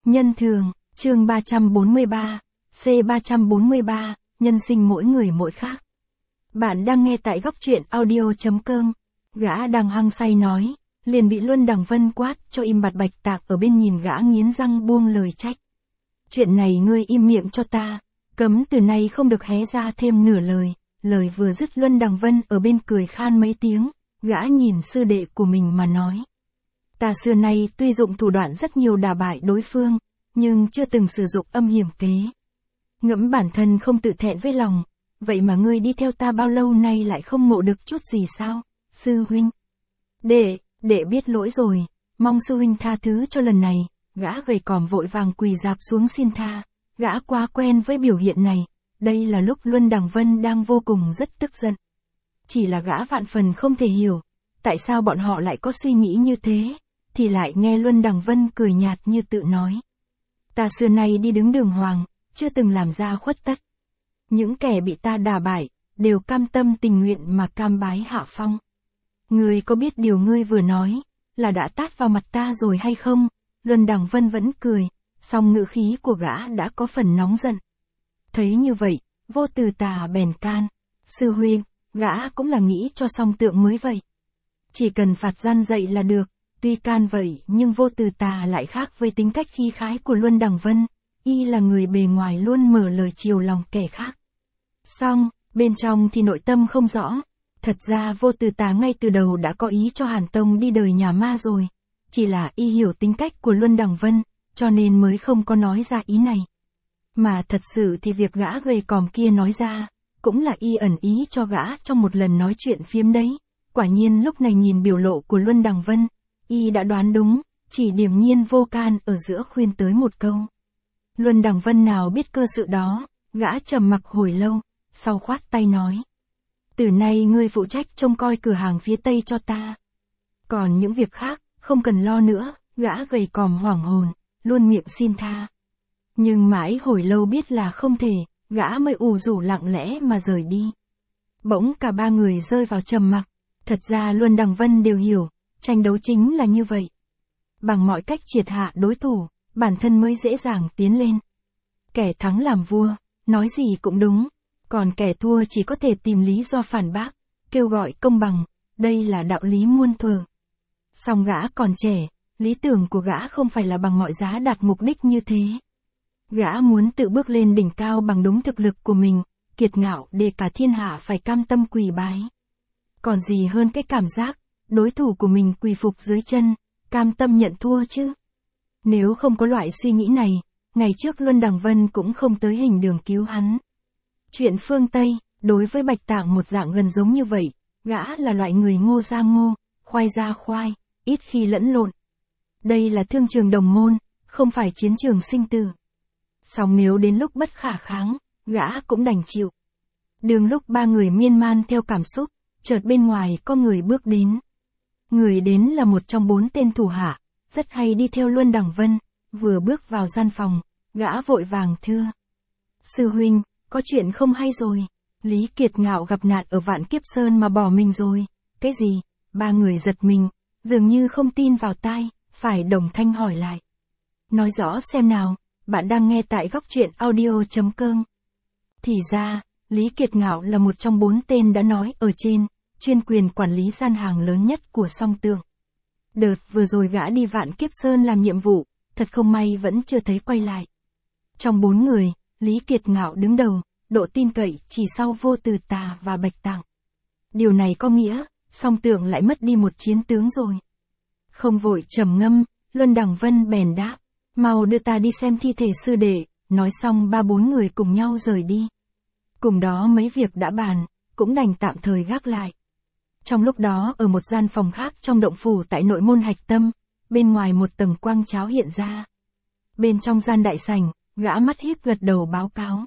Nhân thường, chương 343, C343, nhân sinh mỗi người mỗi khác. Bạn đang nghe tại góc truyện audio.com. Gã đang hăng say nói, liền bị Luân Đằng Vân quát cho im bặt. Bạch Tạc ở bên nhìn gã nghiến răng buông lời trách. Chuyện này ngươi im miệng cho ta, cấm từ nay không được hé ra thêm nửa lời. Lời vừa dứt Luân Đằng Vân ở bên cười khan mấy tiếng, gã nhìn sư đệ của mình mà nói. Ta xưa nay tuy dụng thủ đoạn rất nhiều đả bại đối phương, nhưng chưa từng sử dụng âm hiểm kế. Ngẫm bản thân không tự thẹn với lòng, vậy mà ngươi đi theo ta bao lâu nay lại không ngộ được chút gì sao, sư huynh? Đệ biết lỗi rồi, mong sư huynh tha thứ cho lần này. Gã gầy còm vội vàng quỳ rạp xuống xin tha, gã quá quen với biểu hiện này. Đây là lúc Luân Đằng Vân đang vô cùng rất tức giận. Chỉ là gã vạn phần không thể hiểu, tại sao bọn họ lại có suy nghĩ như thế, thì lại nghe Luân Đằng Vân cười nhạt như tự nói. Ta xưa nay đi đứng đường hoàng, chưa từng làm ra khuất tất. Những kẻ bị ta đả bại, đều cam tâm tình nguyện mà cam bái hạ phong. Ngươi có biết điều ngươi vừa nói, là đã tát vào mặt ta rồi hay không? Luân Đằng Vân vẫn cười, song ngữ khí của gã đã có phần nóng giận. Thấy như vậy, Vô Từ Tà bèn can. Sư huynh, gã cũng là nghĩ cho song tượng mới vậy. Chỉ cần phạt gian dạy là được. Tuy can vậy nhưng Vô Từ Tà lại khác với tính cách khí khái của Luân Đằng Vân. Y là người bề ngoài luôn mở lời chiều lòng kẻ khác. Song, bên trong thì nội tâm không rõ. Thật ra Vô Từ Tà ngay từ đầu đã có ý cho Hàn Tông đi đời nhà ma rồi. Chỉ là y hiểu tính cách của Luân Đằng Vân, cho nên mới không có nói ra ý này. Mà thật sự thì việc gã gầy còm kia nói ra, cũng là y ẩn ý cho gã trong một lần nói chuyện phiếm đấy. Quả nhiên lúc này nhìn biểu lộ của Luân Đằng Vân, y đã đoán đúng, chỉ điềm nhiên vô can ở giữa khuyên tới một câu. Luân Đằng Vân nào biết cơ sự đó, gã trầm mặc hồi lâu, sau khoát tay nói. Từ nay ngươi phụ trách trông coi cửa hàng phía tây cho ta. Còn những việc khác, không cần lo nữa, gã gầy còm hoảng hồn, luôn miệng xin tha. Nhưng mãi hồi lâu biết là không thể, gã mới ù rủ lặng lẽ mà rời đi. Bỗng cả ba người rơi vào trầm mặc, thật ra Luân Đằng Vân đều hiểu, tranh đấu chính là như vậy. Bằng mọi cách triệt hạ đối thủ, bản thân mới dễ dàng tiến lên. Kẻ thắng làm vua, nói gì cũng đúng, còn kẻ thua chỉ có thể tìm lý do phản bác, kêu gọi công bằng, đây là đạo lý muôn thuở. Song gã còn trẻ, lý tưởng của gã không phải là bằng mọi giá đạt mục đích như thế. Gã muốn tự bước lên đỉnh cao bằng đúng thực lực của mình, kiệt ngạo để cả thiên hạ phải cam tâm quỳ bái. Còn gì hơn cái cảm giác, đối thủ của mình quỳ phục dưới chân, cam tâm nhận thua chứ. Nếu không có loại suy nghĩ này, ngày trước Luân Đằng Vân cũng không tới hình đường cứu hắn. Chuyện phương Tây, đối với Bạch Tạng một dạng gần giống như vậy, gã là loại người ngô ra ngô, khoai ra khoai, ít khi lẫn lộn. Đây là thương trường đồng môn, không phải chiến trường sinh tử. Song nếu đến lúc bất khả kháng, gã cũng đành chịu. Đường lúc ba người miên man theo cảm xúc, chợt bên ngoài có người bước đến. Người đến là một trong 4 tên thủ hạ, rất hay đi theo Luân Đằng Vân, vừa bước vào gian phòng, gã vội vàng thưa. Sư huynh, có chuyện không hay rồi, Lý Kiệt Ngạo gặp nạn ở Vạn Kiếp Sơn mà bỏ mình rồi. Cái gì? Ba người giật mình, dường như không tin vào tai, phải đồng thanh hỏi lại. Nói rõ xem nào, bạn đang nghe tại góc truyện audio.com. Thì ra, Lý Kiệt Ngạo là một trong 4 tên đã nói ở trên, chuyên quyền quản lý gian hàng lớn nhất của Song Tượng. Đợt vừa rồi gã đi Vạn Kiếp Sơn làm nhiệm vụ, thật không may vẫn chưa thấy quay lại. Trong 4 người, Lý Kiệt Ngạo đứng đầu, độ tin cậy chỉ sau Vô Từ Tà và Bạch Tạng. Điều này có nghĩa, Song Tượng lại mất đi một chiến tướng rồi. Không vội trầm ngâm, Luân Đằng Vân bèn đáp, mau đưa ta đi xem thi thể sư đệ. Nói xong 3-4 người cùng nhau rời đi. Cùng đó mấy việc đã bàn, cũng đành tạm thời gác lại. Trong lúc đó ở một gian phòng khác trong động phủ tại nội môn Hạch Tâm, bên ngoài một tầng quang cháo hiện ra. Bên trong gian đại sảnh, gã mắt híp gật đầu báo cáo.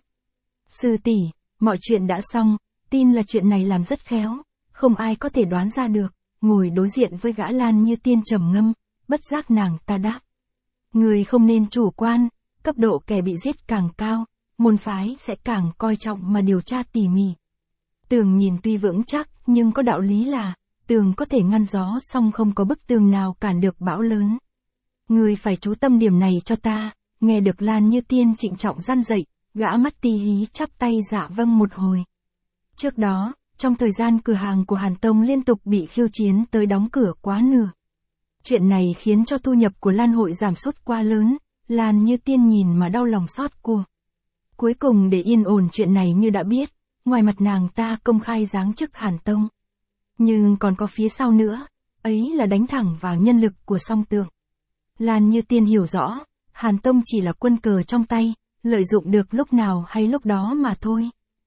Sư tỷ, mọi chuyện đã xong, tin là chuyện này làm rất khéo, không ai có thể đoán ra được. Ngồi đối diện với gã Lan Như Tiên trầm ngâm, bất giác nàng ta đáp. Người không nên chủ quan, cấp độ kẻ bị giết càng cao, môn phái sẽ càng coi trọng mà điều tra tỉ mỉ. Tường nhìn tuy vững chắc, nhưng có đạo lý là, tường có thể ngăn gió song không có bức tường nào cản được bão lớn. Người phải chú tâm điểm này cho ta, Nghe được Lan Như Tiên trịnh trọng răn dạy, gã mắt tí hí chắp tay dạ vâng một hồi. Trước đó, trong thời gian cửa hàng của Hàn Tông liên tục bị khiêu chiến tới đóng cửa quá nửa. Chuyện này khiến cho thu nhập của Lan hội giảm sút quá lớn, Lan Như Tiên nhìn mà đau lòng xót của. Cuối cùng để yên ổn chuyện này như đã biết, ngoài mặt nàng ta công khai giáng chức Hàn Tông. Nhưng còn có phía sau nữa, ấy là đánh thẳng vào nhân lực của Song Tượng. Lan Như Tiên hiểu rõ, Hàn Tông chỉ là quân cờ trong tay, lợi dụng được lúc nào hay lúc đó mà thôi.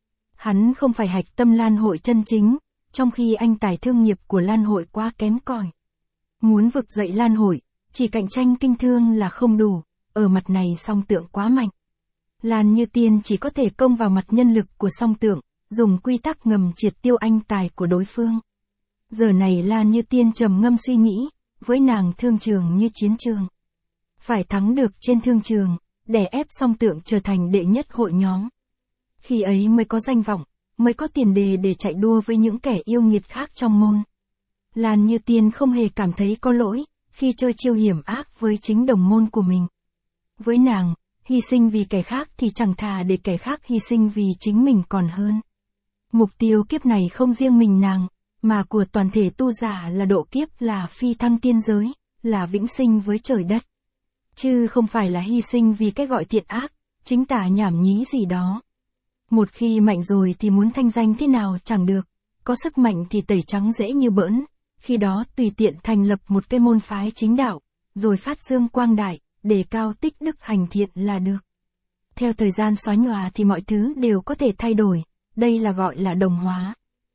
Hắn không phải hạch tâm Lan hội chân chính, trong khi anh tài thương nghiệp của Lan hội quá kém cỏi. Muốn vực dậy Lan hội, chỉ cạnh tranh kinh thương là không đủ, ở mặt này Song Tượng quá mạnh. Lan Như Tiên chỉ có thể công vào mặt nhân lực của Song Tượng, dùng quy tắc ngầm triệt tiêu anh tài của đối phương. Giờ này Lan Như Tiên trầm ngâm suy nghĩ, với nàng thương trường như chiến trường. Phải thắng được trên thương trường, để ép Song Tượng trở thành đệ nhất hội nhóm. Khi ấy mới có danh vọng, mới có tiền đề để chạy đua với những kẻ yêu nghiệt khác trong môn. Lan Như Tiên không hề cảm thấy có lỗi, khi chơi chiêu hiểm ác với chính đồng môn của mình. Với nàng, hy sinh vì kẻ khác thì chẳng thà để kẻ khác hy sinh vì chính mình còn hơn. Mục tiêu kiếp này không riêng mình nàng, mà của toàn thể tu giả là độ kiếp, là phi thăng tiên giới, là vĩnh sinh với trời đất. Chứ không phải là hy sinh vì cái gọi thiện ác, chính tả nhảm nhí gì đó. Một khi mạnh rồi thì muốn thanh danh thế nào chẳng được, có sức mạnh thì tẩy trắng dễ như bỡn, khi đó tùy tiện thành lập một cái môn phái chính đạo, rồi phát dương quang đại, đề cao tích đức hành thiện là được. Theo thời gian xóa nhòa thì mọi thứ đều có thể thay đổi, đây là gọi là đồng hóa.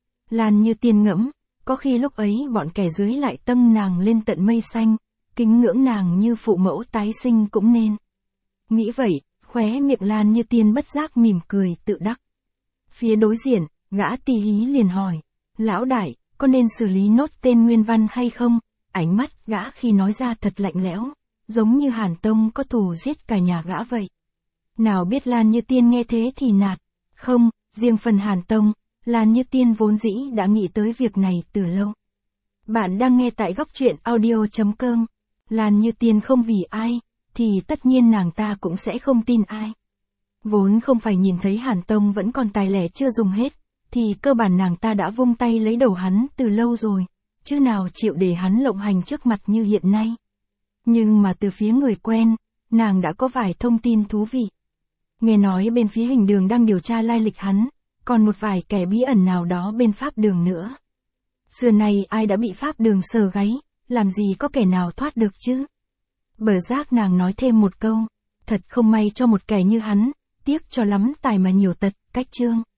Lan Như Tiên ngẫm, có khi lúc ấy bọn kẻ dưới lại tâm nàng lên tận mây xanh, kính ngưỡng nàng như phụ mẫu tái sinh cũng nên. Nghĩ vậy, khóe miệng Lan Như Tiên bất giác mỉm cười tự đắc. Phía đối diện, gã tỳ hí liền hỏi, lão đại, có nên xử lý nốt tên Nguyên Văn hay không? Ánh mắt gã khi nói ra thật lạnh lẽo, giống như Hàn Tông có thù giết cả nhà gã vậy. Nào biết Lan Như Tiên nghe thế thì nạt, không, riêng phần Hàn Tông, Lan Như Tiên vốn dĩ đã nghĩ tới việc này từ lâu. Bạn đang nghe tại góc truyện audio.com. Lan Như Tiên không vì ai, thì tất nhiên nàng ta cũng sẽ không tin ai. Vốn không phải nhìn thấy Hàn Tông vẫn còn tài lẻ chưa dùng hết, thì cơ bản nàng ta đã vung tay lấy đầu hắn từ lâu rồi, chứ nào chịu để hắn lộng hành trước mặt như hiện nay. Nhưng mà từ phía người quen, nàng đã có vài thông tin thú vị. Nghe nói bên phía Hình Đường đang điều tra lai lịch hắn, còn một vài kẻ bí ẩn nào đó bên Pháp Đường nữa. Xưa nay ai đã bị Pháp Đường sờ gáy, làm gì có kẻ nào thoát được chứ? Bờ giác nàng nói thêm một câu, thật không may cho một kẻ như hắn, tiếc cho lắm tài mà nhiều tật, cách chương.